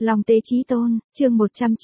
Long Tế Chí Tôn, chương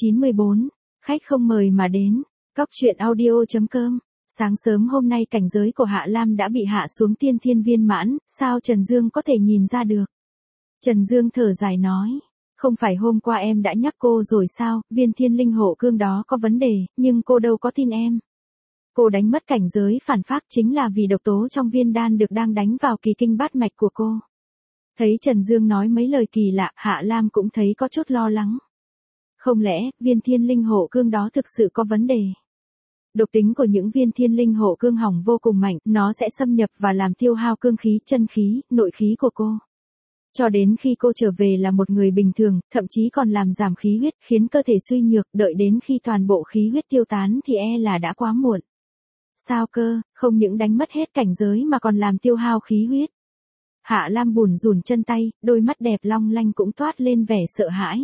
194, khách không mời mà đến. Cóc truyện audio.com. Sáng sớm hôm nay cảnh giới của Hạ Lam đã bị hạ xuống tiên thiên viên mãn, sao Trần Dương có thể nhìn ra được? Trần Dương thở dài nói, không phải hôm qua em đã nhắc cô rồi sao, viên thiên linh hộ cương đó có vấn đề, nhưng cô đâu có tin em. Cô đánh mất cảnh giới phản phác chính là vì độc tố trong viên đan được đang đánh vào kỳ kinh bát mạch của cô. Thấy Trần Dương nói mấy lời kỳ lạ, Hạ Lam cũng thấy có chút lo lắng. Không lẽ, viên thiên linh hộ cương đó thực sự có vấn đề? Độc tính của những viên thiên linh hộ cương hỏng vô cùng mạnh, nó sẽ xâm nhập và làm tiêu hao cương khí, chân khí, nội khí của cô. Cho đến khi cô trở về là một người bình thường, thậm chí còn làm giảm khí huyết, khiến cơ thể suy nhược, đợi đến khi toàn bộ khí huyết tiêu tán thì là đã quá muộn. Sao cơ, không những đánh mất hết cảnh giới mà còn làm tiêu hao khí huyết. Hạ Lam bủn rủn chân tay, đôi mắt đẹp long lanh cũng toát lên vẻ sợ hãi.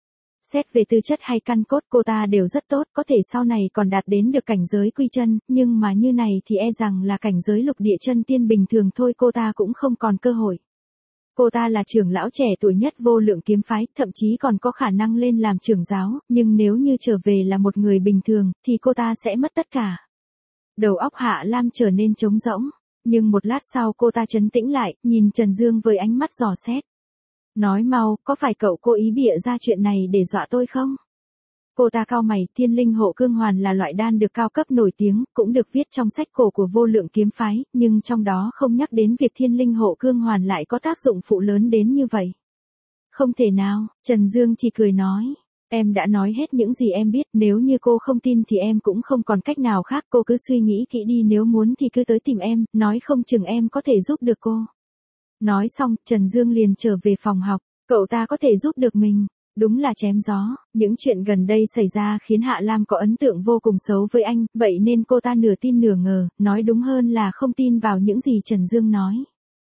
Xét về tư chất hay căn cốt cô ta đều rất tốt, có thể sau này còn đạt đến được cảnh giới quy chân, nhưng mà như này thì rằng là cảnh giới lục địa chân tiên bình thường thôi cô ta cũng không còn cơ hội. Cô ta là trưởng lão trẻ tuổi nhất Vô Lượng kiếm phái, thậm chí còn có khả năng lên làm trưởng giáo, nhưng nếu như trở về là một người bình thường, thì cô ta sẽ mất tất cả. Đầu óc Hạ Lam trở nên trống rỗng, nhưng một lát sau cô ta trấn tĩnh lại, nhìn Trần Dương với ánh mắt dò xét. Nói mau, có phải cậu cố ý bịa ra chuyện này để dọa tôi không? Cô ta cau mày, thiên linh hộ cương hoàn là loại đan được cao cấp nổi tiếng, cũng được viết trong sách cổ của Vô Lượng kiếm phái, nhưng trong đó không nhắc đến việc thiên linh hộ cương hoàn lại có tác dụng phụ lớn đến như vậy. Không thể nào, Trần Dương chỉ cười nói. Em đã nói hết những gì em biết, nếu như cô không tin thì em cũng không còn cách nào khác, cô cứ suy nghĩ kỹ đi, nếu muốn thì cứ tới tìm em, nói không chừng em có thể giúp được cô. Nói xong, Trần Dương liền trở về phòng học, cậu ta có thể giúp được mình, đúng là chém gió, những chuyện gần đây xảy ra khiến Hạ Lam có ấn tượng vô cùng xấu với anh, vậy nên cô ta nửa tin nửa ngờ, nói đúng hơn là không tin vào những gì Trần Dương nói.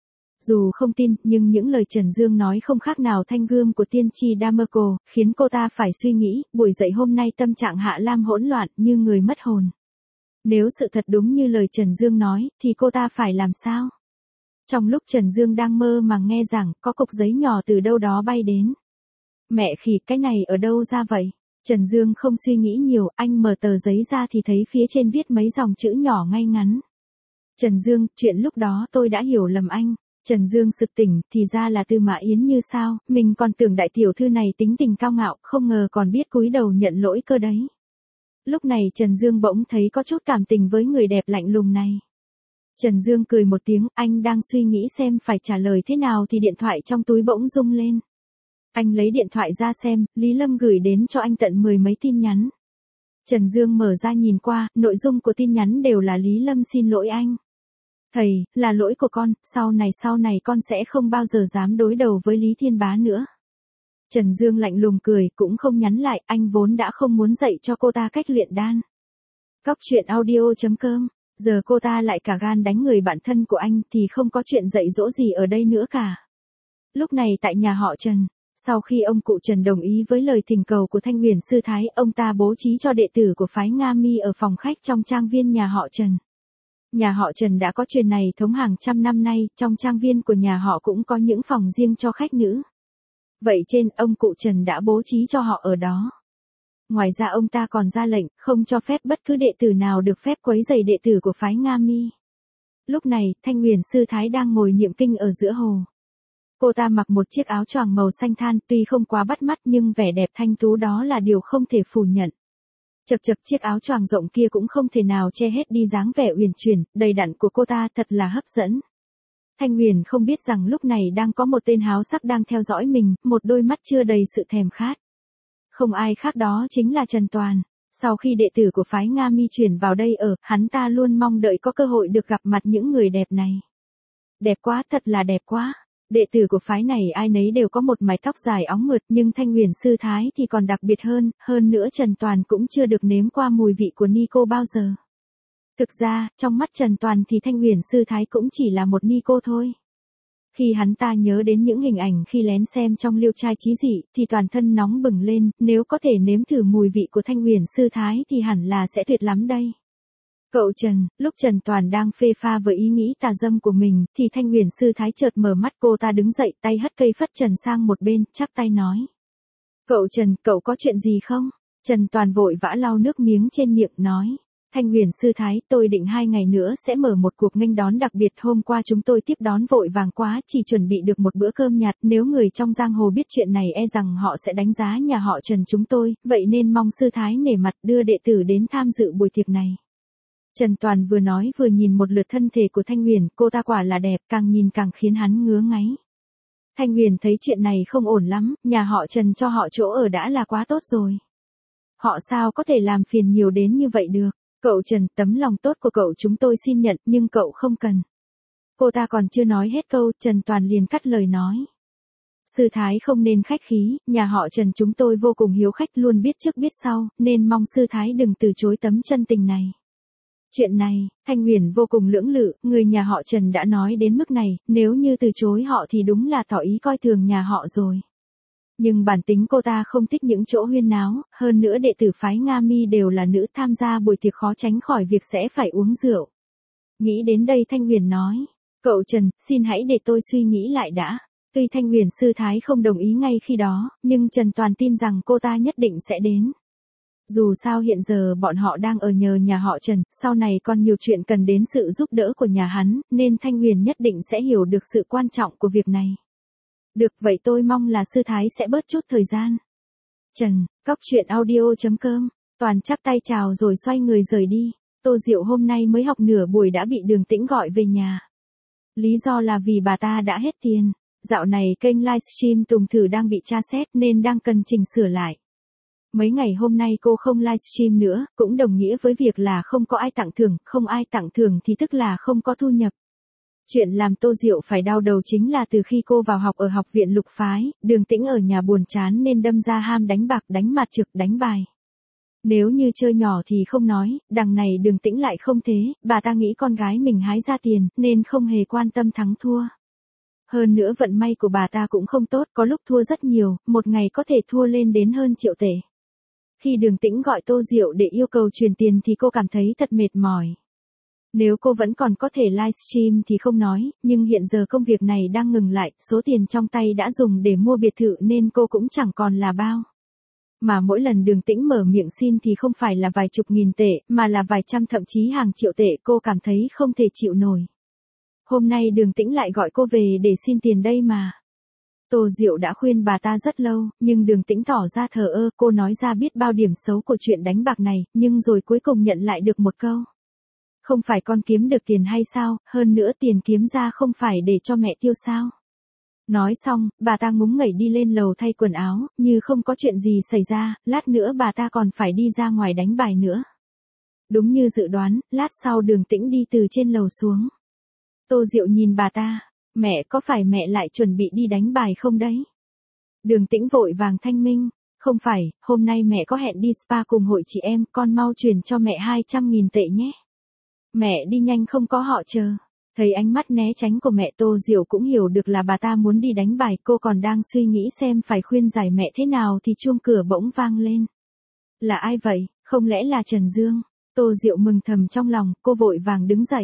Dù không tin, nhưng những lời Trần Dương nói không khác nào thanh gươm của tiên tri Damerco, khiến cô ta phải suy nghĩ, buổi dậy hôm nay tâm trạng Hạ Lam hỗn loạn, như người mất hồn. Nếu sự thật đúng như lời Trần Dương nói, thì cô ta phải làm sao? Trong lúc Trần Dương đang mơ mà nghe rằng, có cục giấy nhỏ từ đâu đó bay đến. Mẹ khỉ, cái này ở đâu ra vậy? Trần Dương không suy nghĩ nhiều, anh mở tờ giấy ra thì thấy phía trên viết mấy dòng chữ nhỏ ngay ngắn. Trần Dương, chuyện lúc đó tôi đã hiểu lầm anh. Trần Dương sực tỉnh, thì ra là Tư Mã Yến Như sao, mình còn tưởng đại tiểu thư này tính tình cao ngạo, không ngờ còn biết cúi đầu nhận lỗi cơ đấy. Lúc này Trần Dương bỗng thấy có chút cảm tình với người đẹp lạnh lùng này. Trần Dương cười một tiếng, anh đang suy nghĩ xem phải trả lời thế nào thì điện thoại trong túi bỗng rung lên. Anh lấy điện thoại ra xem, Lý Lâm gửi đến cho anh tận 10 mấy tin nhắn. Trần Dương mở ra nhìn qua, nội dung của tin nhắn đều là Lý Lâm xin lỗi anh. Thầy, là lỗi của con, sau này con sẽ không bao giờ dám đối đầu với Lý Thiên Bá nữa. Trần Dương lạnh lùng cười, cũng không nhắn lại, anh vốn đã không muốn dạy cho cô ta cách luyện đan. Cóc truyện audio.com, giờ cô ta lại cả gan đánh người bạn thân của anh thì không có chuyện dạy dỗ gì ở đây nữa cả. Lúc này tại nhà họ Trần, sau khi ông cụ Trần đồng ý với lời thỉnh cầu của Thanh Huyền Sư Thái, ông ta bố trí cho đệ tử của phái Nga Mi ở phòng khách trong trang viên nhà họ Trần. Nhà họ Trần đã có truyền này thống hàng trăm năm nay, trong trang viên của nhà họ cũng có những phòng riêng cho khách nữ. Vậy trên, ông cụ Trần đã bố trí cho họ ở đó. Ngoài ra ông ta còn ra lệnh, không cho phép bất cứ đệ tử nào được phép quấy rầy đệ tử của phái Nga Mi. Lúc này, Thanh Huyền Sư Thái đang ngồi niệm kinh ở giữa hồ. Cô ta mặc một chiếc áo choàng màu xanh than, tuy không quá bắt mắt nhưng vẻ đẹp thanh tú đó là điều không thể phủ nhận. Chật chật, chiếc áo choàng rộng kia cũng không thể nào che hết đi dáng vẻ uyển chuyển, đầy đặn của cô ta, thật là hấp dẫn. Thanh Huyền không biết rằng lúc này đang có một tên háo sắc đang theo dõi mình, một đôi mắt chưa đầy sự thèm khát. Không ai khác đó chính là Trần Toàn. Sau khi đệ tử của phái Nga Mi chuyển vào đây ở, hắn ta luôn mong đợi có cơ hội được gặp mặt những người đẹp này. Đẹp quá, thật là đẹp quá. Đệ tử của phái này ai nấy đều có một mái tóc dài óng mượt, nhưng Thanh Huyền Sư Thái thì còn đặc biệt hơn nữa Trần Toàn cũng chưa được nếm qua mùi vị của Nico bao giờ. Thực ra, trong mắt Trần Toàn thì Thanh Huyền Sư Thái cũng chỉ là một Nico thôi. Khi hắn ta nhớ đến những hình ảnh khi lén xem trong Liêu Trai Chí Dị, thì toàn thân nóng bừng lên, nếu có thể nếm thử mùi vị của Thanh Huyền Sư Thái thì hẳn là sẽ tuyệt lắm đây. Cậu Trần, lúc Trần Toàn đang phê pha với ý nghĩ tà dâm của mình, thì Thanh Huyền Sư Thái chợt mở mắt, cô ta đứng dậy, tay hất cây phất trần sang một bên, chắp tay nói. Cậu Trần, cậu có chuyện gì không? Trần Toàn vội vã lau nước miếng trên miệng nói. Thanh Huyền sư thái, tôi định 2 ngày nữa sẽ mở một cuộc nghênh đón đặc biệt, hôm qua chúng tôi tiếp đón vội vàng quá, chỉ chuẩn bị được một bữa cơm nhạt, nếu người trong giang hồ biết chuyện này e rằng họ sẽ đánh giá nhà họ Trần chúng tôi, vậy nên mong sư thái nể mặt đưa đệ tử đến tham dự buổi tiệc này. Trần Toàn vừa nói vừa nhìn một lượt thân thể của Thanh Huyền, cô ta quả là đẹp, càng nhìn càng khiến hắn ngứa ngáy. Thanh Huyền thấy chuyện này không ổn lắm, nhà họ Trần cho họ chỗ ở đã là quá tốt rồi. Họ sao có thể làm phiền nhiều đến như vậy được? Cậu Trần, tấm lòng tốt của cậu chúng tôi xin nhận, nhưng cậu không cần. Cô ta còn chưa nói hết câu, Trần Toàn liền cắt lời nói. Sư thái không nên khách khí, nhà họ Trần chúng tôi vô cùng hiếu khách, luôn biết trước biết sau, nên mong sư thái đừng từ chối tấm chân tình này. Chuyện này, Thanh Huyền vô cùng lưỡng lự, người nhà họ Trần đã nói đến mức này, nếu như từ chối họ thì đúng là tỏ ý coi thường nhà họ rồi. Nhưng bản tính cô ta không thích những chỗ huyên náo, hơn nữa đệ tử phái Nga Mi đều là nữ, tham gia buổi tiệc khó tránh khỏi việc sẽ phải uống rượu. Nghĩ đến đây Thanh Huyền nói, cậu Trần, xin hãy để tôi suy nghĩ lại đã. Tuy Thanh Huyền sư thái không đồng ý ngay khi đó, nhưng Trần Toàn tin rằng cô ta nhất định sẽ đến. Dù sao hiện giờ bọn họ đang ở nhờ nhà họ Trần, sau này còn nhiều chuyện cần đến sự giúp đỡ của nhà hắn, nên Thanh Huyền nhất định sẽ hiểu được sự quan trọng của việc này. Được, vậy tôi mong là sư thái sẽ bớt chút thời gian. Trần, coctruyện.audio.com, Toàn chắp tay chào rồi xoay người rời đi. Tô Diệu hôm nay mới học nửa buổi đã bị Đường Tĩnh gọi về nhà. Lý do là vì bà ta đã hết tiền. Dạo này kênh livestream Tùng Thử đang bị tra xét nên đang cần chỉnh sửa lại. Mấy ngày hôm nay cô không livestream nữa, cũng đồng nghĩa với việc là không có ai tặng thưởng, không ai tặng thưởng thì tức là không có thu nhập. Chuyện làm Tô Diệu phải đau đầu chính là từ khi cô vào học ở học viện Lục Phái, Đường Tĩnh ở nhà buồn chán nên đâm ra ham đánh bạc, đánh mặt trược, đánh bài. Nếu như chơi nhỏ thì không nói, đằng này Đường Tĩnh lại không thế, bà ta nghĩ con gái mình hái ra tiền, nên không hề quan tâm thắng thua. Hơn nữa vận may của bà ta cũng không tốt, có lúc thua rất nhiều, một ngày có thể thua lên đến hơn triệu tệ. Khi Đường Tĩnh gọi Tô Diệu để yêu cầu chuyển tiền thì cô cảm thấy thật mệt mỏi. Nếu cô vẫn còn có thể livestream thì không nói, nhưng hiện giờ công việc này đang ngừng lại, số tiền trong tay đã dùng để mua biệt thự nên cô cũng chẳng còn là bao. Mà mỗi lần Đường Tĩnh mở miệng xin thì không phải là vài chục nghìn tệ, mà là vài trăm thậm chí hàng triệu tệ, cô cảm thấy không thể chịu nổi. Hôm nay Đường Tĩnh lại gọi cô về để xin tiền đây mà. Tô Diệu đã khuyên bà ta rất lâu, nhưng Đường Tĩnh tỏ ra thờ ơ, cô nói ra biết bao điểm xấu của chuyện đánh bạc này, nhưng rồi cuối cùng nhận lại được một câu. Không phải con kiếm được tiền hay sao, hơn nữa tiền kiếm ra không phải để cho mẹ tiêu sao. Nói xong, bà ta ngúng nghẩy đi lên lầu thay quần áo, như không có chuyện gì xảy ra, lát nữa bà ta còn phải đi ra ngoài đánh bài nữa. Đúng như dự đoán, lát sau Đường Tĩnh đi từ trên lầu xuống. Tô Diệu nhìn bà ta, mẹ có phải mẹ lại chuẩn bị đi đánh bài không đấy? Đường Tĩnh vội vàng thanh minh, không phải, hôm nay mẹ có hẹn đi spa cùng hội chị em, con mau chuyển cho mẹ 200.000 tệ nhé. Mẹ đi nhanh không có họ chờ. Thấy ánh mắt né tránh của mẹ, Tô Diệu cũng hiểu được là bà ta muốn đi đánh bài, cô còn đang suy nghĩ xem phải khuyên giải mẹ thế nào thì chuông cửa bỗng vang lên. Là ai vậy, không lẽ là Trần Dương? Tô Diệu mừng thầm trong lòng, cô vội vàng đứng dậy.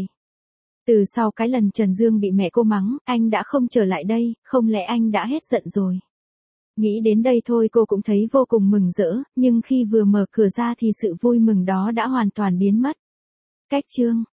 Từ sau cái lần Trần Dương bị mẹ cô mắng, anh đã không trở lại đây, không lẽ anh đã hết giận rồi? Nghĩ đến đây thôi cô cũng thấy vô cùng mừng rỡ, nhưng khi vừa mở cửa ra thì sự vui mừng đó đã hoàn toàn biến mất. Cách chương